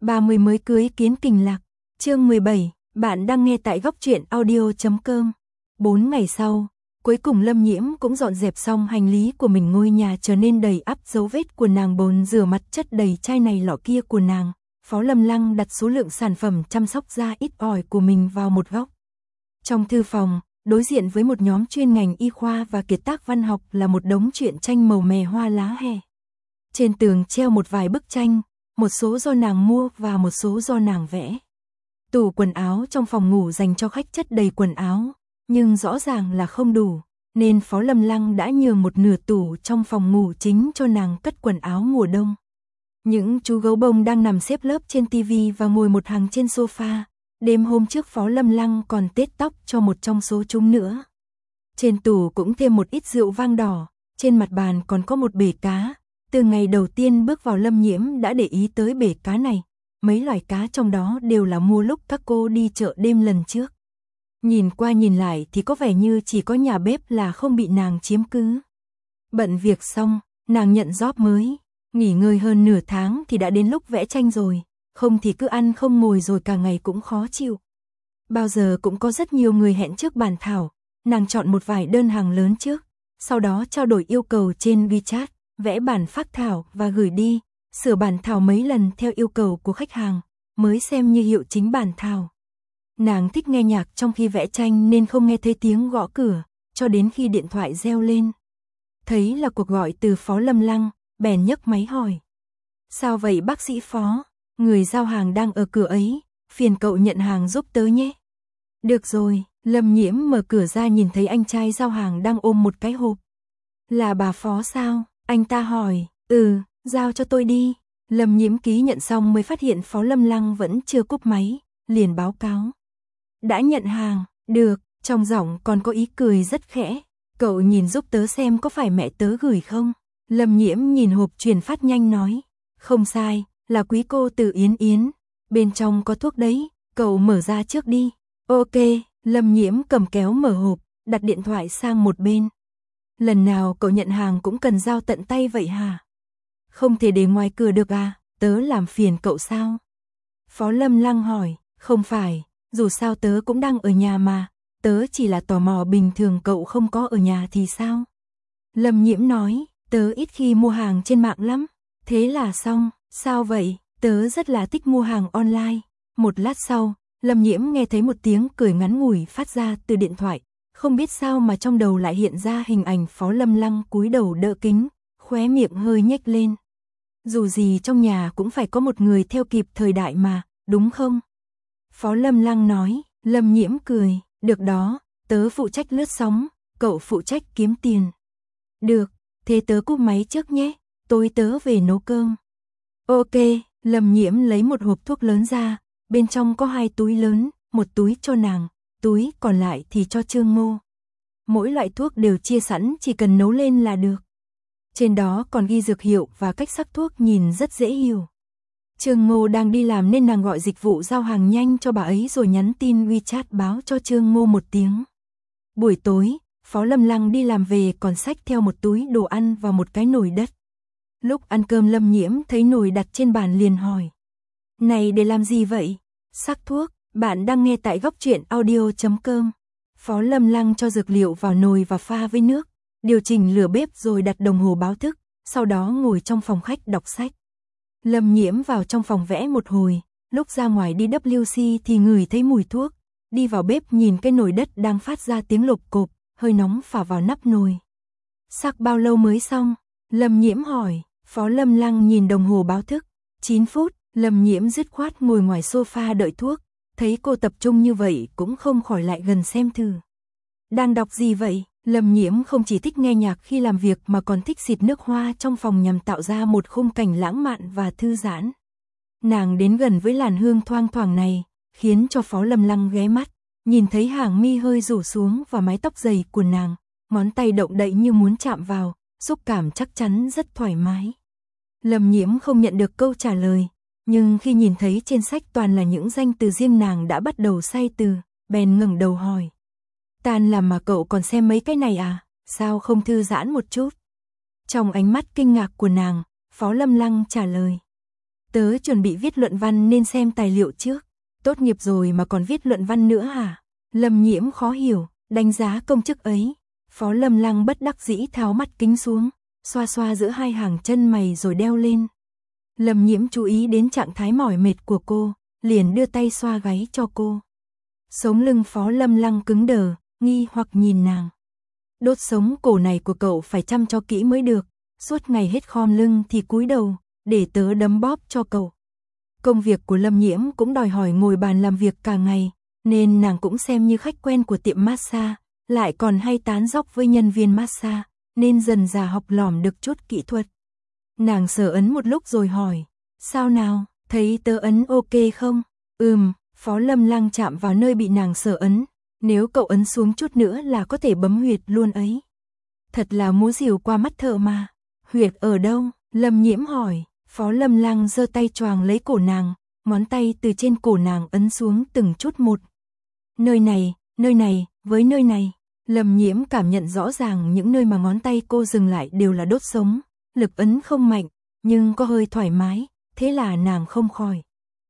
30 mới cưới kiến kình lạc. Chương 17, bạn đang nghe tại góc truyện audio.com. 4 ngày sau, cuối cùng Lâm Nhiễm cũng dọn dẹp xong hành lý của mình, ngôi nhà trở nên đầy ắp dấu vết của nàng, bồn rửa mặt chất đầy chai này lọ kia của nàng. Phó Lâm Lăng đặt số lượng sản phẩm chăm sóc da ít ỏi của mình vào một góc. Trong thư phòng, đối diện với một nhóm chuyên ngành y khoa và kiệt tác văn học là một đống truyện tranh màu mè hoa lá hè. Trên tường treo một vài bức tranh, một số do nàng mua và một số do nàng vẽ. Tủ quần áo trong phòng ngủ dành cho khách chất đầy quần áo, nhưng rõ ràng là không đủ, nên Phó Lâm Lăng đã nhường một nửa tủ trong phòng ngủ chính cho nàng cất quần áo mùa đông. Những chú gấu bông đang nằm xếp lớp trên tivi và ngồi một hàng trên sofa. Đêm hôm trước Phó Lâm Lăng còn tết tóc cho một trong số chúng nữa. Trên tủ cũng thêm một ít rượu vang đỏ, trên mặt bàn còn có một bể cá. Từ ngày đầu tiên bước vào Lâm Nhiễm đã để ý tới bể cá này. Mấy loài cá trong đó đều là mua lúc các cô đi chợ đêm lần trước. Nhìn qua nhìn lại thì có vẻ như chỉ có nhà bếp là không bị nàng chiếm cứ. Bận việc xong, nàng nhận job mới. Nghỉ ngơi hơn nửa tháng thì đã đến lúc vẽ tranh rồi. Không thì cứ ăn không ngồi rồi cả ngày cũng khó chịu. Bao giờ cũng có rất nhiều người hẹn trước bàn thảo. Nàng chọn một vài đơn hàng lớn trước, sau đó trao đổi yêu cầu trên WeChat, vẽ bản phác thảo và gửi đi, sửa bản thảo mấy lần theo yêu cầu của khách hàng, mới xem như hiệu chính bản thảo. Nàng thích nghe nhạc trong khi vẽ tranh nên không nghe thấy tiếng gõ cửa, cho đến khi điện thoại reo lên. Thấy là cuộc gọi từ Phó Lâm Lăng, bèn nhấc máy hỏi. Sao vậy bác sĩ Phó? Người giao hàng đang ở cửa ấy, phiền cậu nhận hàng giúp tớ nhé. Được rồi, Lâm Nhiễm mở cửa ra nhìn thấy anh trai giao hàng đang ôm một cái hộp. Là bà Phó sao? Anh ta hỏi. Giao cho tôi đi. Lâm Nhiễm ký nhận xong mới phát hiện Phó Lâm Lăng vẫn chưa cúp máy, liền báo cáo. Đã nhận hàng, được, trong giọng còn có ý cười rất khẽ. Cậu nhìn giúp tớ xem có phải mẹ tớ gửi không? Lâm Nhiễm nhìn hộp truyền phát nhanh nói. Không sai, là quý cô từ Yến Yến. Bên trong có thuốc đấy, cậu mở ra trước đi. Ok, Lâm Nhiễm cầm kéo mở hộp, đặt điện thoại sang một bên. Lần nào cậu nhận hàng cũng cần giao tận tay vậy hả? Không thể để ngoài cửa được à, tớ làm phiền cậu sao? Phó Lâm Lăng hỏi, không phải, dù sao tớ cũng đang ở nhà mà, tớ chỉ là tò mò bình thường cậu không có ở nhà thì sao? Lâm Nhiễm nói, tớ ít khi mua hàng trên mạng lắm, thế là xong, sao vậy, tớ rất là thích mua hàng online. Một lát sau, Lâm Nhiễm nghe thấy một tiếng cười ngắn ngủi phát ra từ điện thoại, không biết sao mà trong đầu lại hiện ra hình ảnh Phó Lâm Lăng cúi đầu đỡ kính, khóe miệng hơi nhếch lên. Dù gì trong nhà cũng phải có một người theo kịp thời đại mà, đúng không? Phó Lâm Lăng nói. Lâm Nhiễm cười, được đó, tớ phụ trách lướt sóng, cậu phụ trách kiếm tiền. Được, thế tớ cúp máy trước nhé, tối tớ về nấu cơm. Ok, Lâm Nhiễm lấy một hộp thuốc lớn ra, bên trong có 2 túi lớn, một túi cho nàng, túi còn lại thì cho Trương Ngô. Mỗi loại thuốc đều chia sẵn, chỉ cần nấu lên là được. Trên đó còn ghi dược hiệu và cách sắc thuốc, nhìn rất dễ hiểu. Trương Ngô đang đi làm nên nàng gọi dịch vụ giao hàng nhanh cho bà ấy rồi nhắn tin WeChat báo cho Trương Ngô một tiếng. Buổi tối, Phó Lâm Lăng đi làm về còn xách theo một túi đồ ăn và một cái nồi đất. Lúc ăn cơm Lâm Nhiễm thấy nồi đặt trên bàn liền hỏi. Này để làm gì vậy? Sắc thuốc, bạn đang nghe tại góc truyện audio.com. Phó Lâm Lăng cho dược liệu vào nồi và pha với nước, điều chỉnh lửa bếp rồi đặt đồng hồ báo thức, sau đó ngồi trong phòng khách đọc sách. Lâm Nhiễm vào trong phòng vẽ một hồi, lúc ra ngoài đi WC thì ngửi thấy mùi thuốc, đi vào bếp nhìn cái nồi đất đang phát ra tiếng lộp cộp, hơi nóng phả vào nắp nồi. Sắc bao lâu mới xong? Lâm Nhiễm hỏi. Phó Lâm Lăng nhìn đồng hồ báo thức, 9 phút, Lâm Nhiễm dứt khoát ngồi ngoài sofa đợi thuốc, thấy cô tập trung như vậy cũng không khỏi lại gần xem thử. Đang đọc gì vậy? Lâm Nhiễm không chỉ thích nghe nhạc khi làm việc mà còn thích xịt nước hoa trong phòng nhằm tạo ra một khung cảnh lãng mạn và thư giãn. Nàng đến gần với làn hương thoang thoảng này, khiến cho Phó Lâm Lăng ghé mắt, nhìn thấy hàng mi hơi rủ xuống và mái tóc dày của nàng, ngón tay động đậy như muốn chạm vào, xúc cảm chắc chắn rất thoải mái. Lâm Nhiễm không nhận được câu trả lời, nhưng khi nhìn thấy trên sách toàn là những danh từ riêng nàng đã bắt đầu say từ, bèn ngẩng đầu hỏi. Tan làm mà cậu còn xem mấy cái này à, sao không thư giãn một chút? Trong ánh mắt kinh ngạc của nàng, Phó Lâm Lăng trả lời. Tớ chuẩn bị viết luận văn nên xem tài liệu trước. Tốt nghiệp rồi mà còn viết luận văn nữa hả? Lâm Nhiễm khó hiểu, đánh giá công chức ấy. Phó Lâm Lăng bất đắc dĩ tháo mắt kính xuống, xoa xoa giữa hai hàng chân mày rồi đeo lên. Lâm Nhiễm chú ý đến trạng thái mỏi mệt của cô, liền đưa tay xoa gáy cho cô. Sống lưng Phó Lâm Lăng cứng đờ, nghi hoặc nhìn nàng. Đốt sống cổ này của cậu phải chăm cho kỹ mới được, suốt ngày hết khom lưng thì cúi đầu, để tớ đấm bóp cho cậu. Công việc của Lâm Nhiễm cũng đòi hỏi ngồi bàn làm việc cả ngày, nên nàng cũng xem như khách quen của tiệm massage, lại còn hay tán dóc với nhân viên massage, nên dần dà học lỏm được chút kỹ thuật. Nàng sờ ấn một lúc rồi hỏi, sao nào, thấy tớ ấn ok không? Phó Lâm Lăng chạm vào nơi bị nàng sờ ấn, nếu cậu ấn xuống chút nữa là có thể bấm huyệt luôn ấy. Thật là múa rìu qua mắt thợ mà. Huyệt ở đâu? Lâm Nhiễm hỏi. Phó Lâm Lăng giơ tay choàng lấy cổ nàng, ngón tay từ trên cổ nàng ấn xuống từng chút một. Nơi này, với nơi này. Lâm Nhiễm cảm nhận rõ ràng những nơi mà ngón tay cô dừng lại đều là đốt sống, lực ấn không mạnh, nhưng có hơi thoải mái, thế là nàng không khỏi.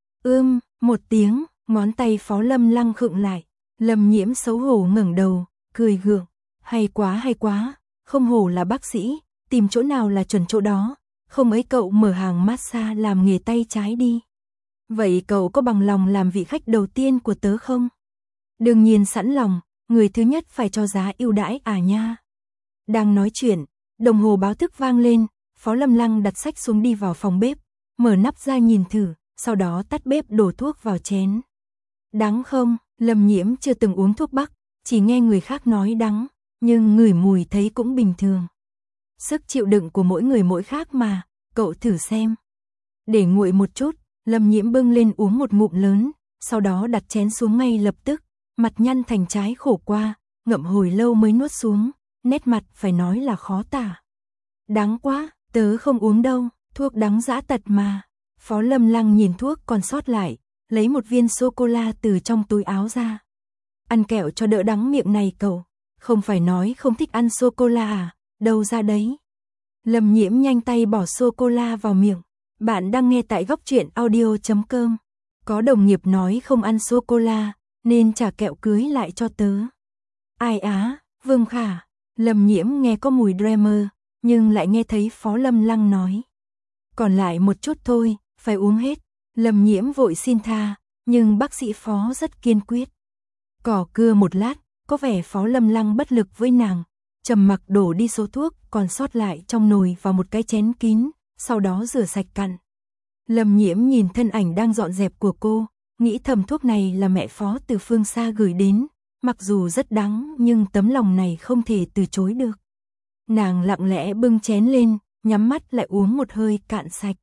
Một tiếng, ngón tay Phó Lâm Lăng khựng lại. Lâm Nhiễm xấu hổ ngẩng đầu, cười gượng. Hay quá, không hổ là bác sĩ, tìm chỗ nào là chuẩn chỗ đó. Không ấy cậu mở hàng massage làm nghề tay trái đi. Vậy cậu có bằng lòng làm vị khách đầu tiên của tớ không? Đương nhiên sẵn lòng, người thứ nhất phải cho giá ưu đãi à nha. Đang nói chuyện, đồng hồ báo thức vang lên, Phó Lâm Lăng đặt sách xuống đi vào phòng bếp, mở nắp ra nhìn thử, sau đó tắt bếp đổ thuốc vào chén. Đắng không? Lâm Nhiễm chưa từng uống thuốc bắc, chỉ nghe người khác nói đắng, nhưng ngửi mùi thấy cũng bình thường. Sức chịu đựng của mỗi người mỗi khác mà, cậu thử xem. Để nguội một chút, Lâm Nhiễm bưng lên uống một ngụm lớn, sau đó đặt chén xuống ngay lập tức, mặt nhăn thành trái khổ qua, ngậm hồi lâu mới nuốt xuống, nét mặt phải nói là khó tả. Đắng quá, tớ không uống đâu, thuốc đắng dã tật mà. Phó Lâm Lăng nhìn thuốc còn sót lại, lấy một viên sô-cô-la từ trong túi áo ra. Ăn kẹo cho đỡ đắng miệng này cậu, không phải nói không thích ăn sô-cô-la à, đâu ra đấy. Lâm Nhiễm nhanh tay bỏ sô-cô-la vào miệng. Bạn đang nghe tại góc truyện audio.com. Có đồng nghiệp nói không ăn sô-cô-la, nên trả kẹo cưới lại cho tớ. Ai á, Vương Khả. Lâm Nhiễm nghe có mùi Dreamer, nhưng lại nghe thấy Phó Lâm Lăng nói. Còn lại một chút thôi, phải uống hết. Lâm Nhiễm vội xin tha, nhưng bác sĩ Phó rất kiên quyết. Cỏ cưa một lát, có vẻ Phó Lâm Lăng bất lực với nàng, trầm mặc đổ đi số thuốc còn sót lại trong nồi vào một cái chén kín, sau đó rửa sạch cặn. Lâm Nhiễm nhìn thân ảnh đang dọn dẹp của cô, nghĩ thầm thuốc này là mẹ Phó từ phương xa gửi đến, mặc dù rất đắng nhưng tấm lòng này không thể từ chối được. Nàng lặng lẽ bưng chén lên, nhắm mắt lại uống một hơi cạn sạch.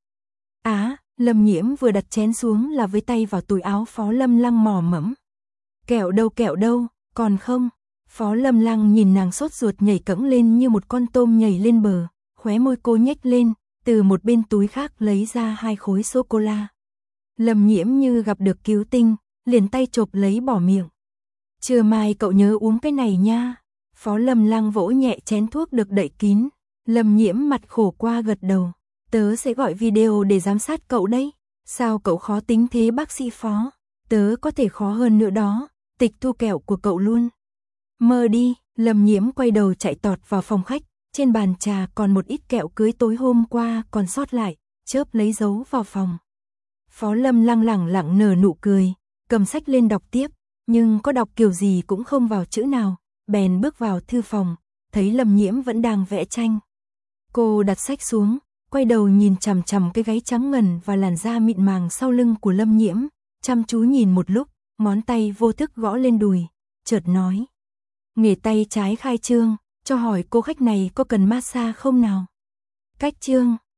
Lâm Nhiễm vừa đặt chén xuống là với tay vào túi áo Phó Lâm Lăng mò mẫm. Kẹo đâu, còn không? Phó Lâm Lăng nhìn nàng sốt ruột nhảy cẫng lên như một con tôm nhảy lên bờ, khóe môi cô nhếch lên, từ một bên túi khác lấy ra 2 khối sô-cô-la. Lâm Nhiễm như gặp được cứu tinh, liền tay chộp lấy bỏ miệng. Trưa mai cậu nhớ uống cái này nha. Phó Lâm Lăng vỗ nhẹ chén thuốc được đậy kín. Lâm Nhiễm mặt khổ qua gật đầu. Tớ sẽ gọi video để giám sát cậu đấy. Sao cậu khó tính thế bác sĩ Phó? Tớ có thể khó hơn nữa đó, tịch thu kẹo của cậu luôn. Mơ đi. Lâm Nhiễm quay đầu chạy tọt vào phòng khách. Trên bàn trà còn một ít kẹo cưới tối hôm qua còn sót lại, chớp lấy giấu vào phòng. Phó Lâm Lăng lẳng lặng nở nụ cười, cầm sách lên đọc tiếp, nhưng có đọc kiểu gì cũng không vào chữ nào, bèn bước vào thư phòng, thấy Lâm Nhiễm vẫn đang vẽ tranh. Cô đặt sách xuống, quay đầu nhìn chằm chằm cái gáy trắng ngần và làn da mịn màng sau lưng của Lâm Nhiễm, chăm chú nhìn một lúc, ngón tay vô thức gõ lên đùi, chợt nói. Nghề tay trái khai trương, cho hỏi cô khách này có cần massage không nào? Cách trương.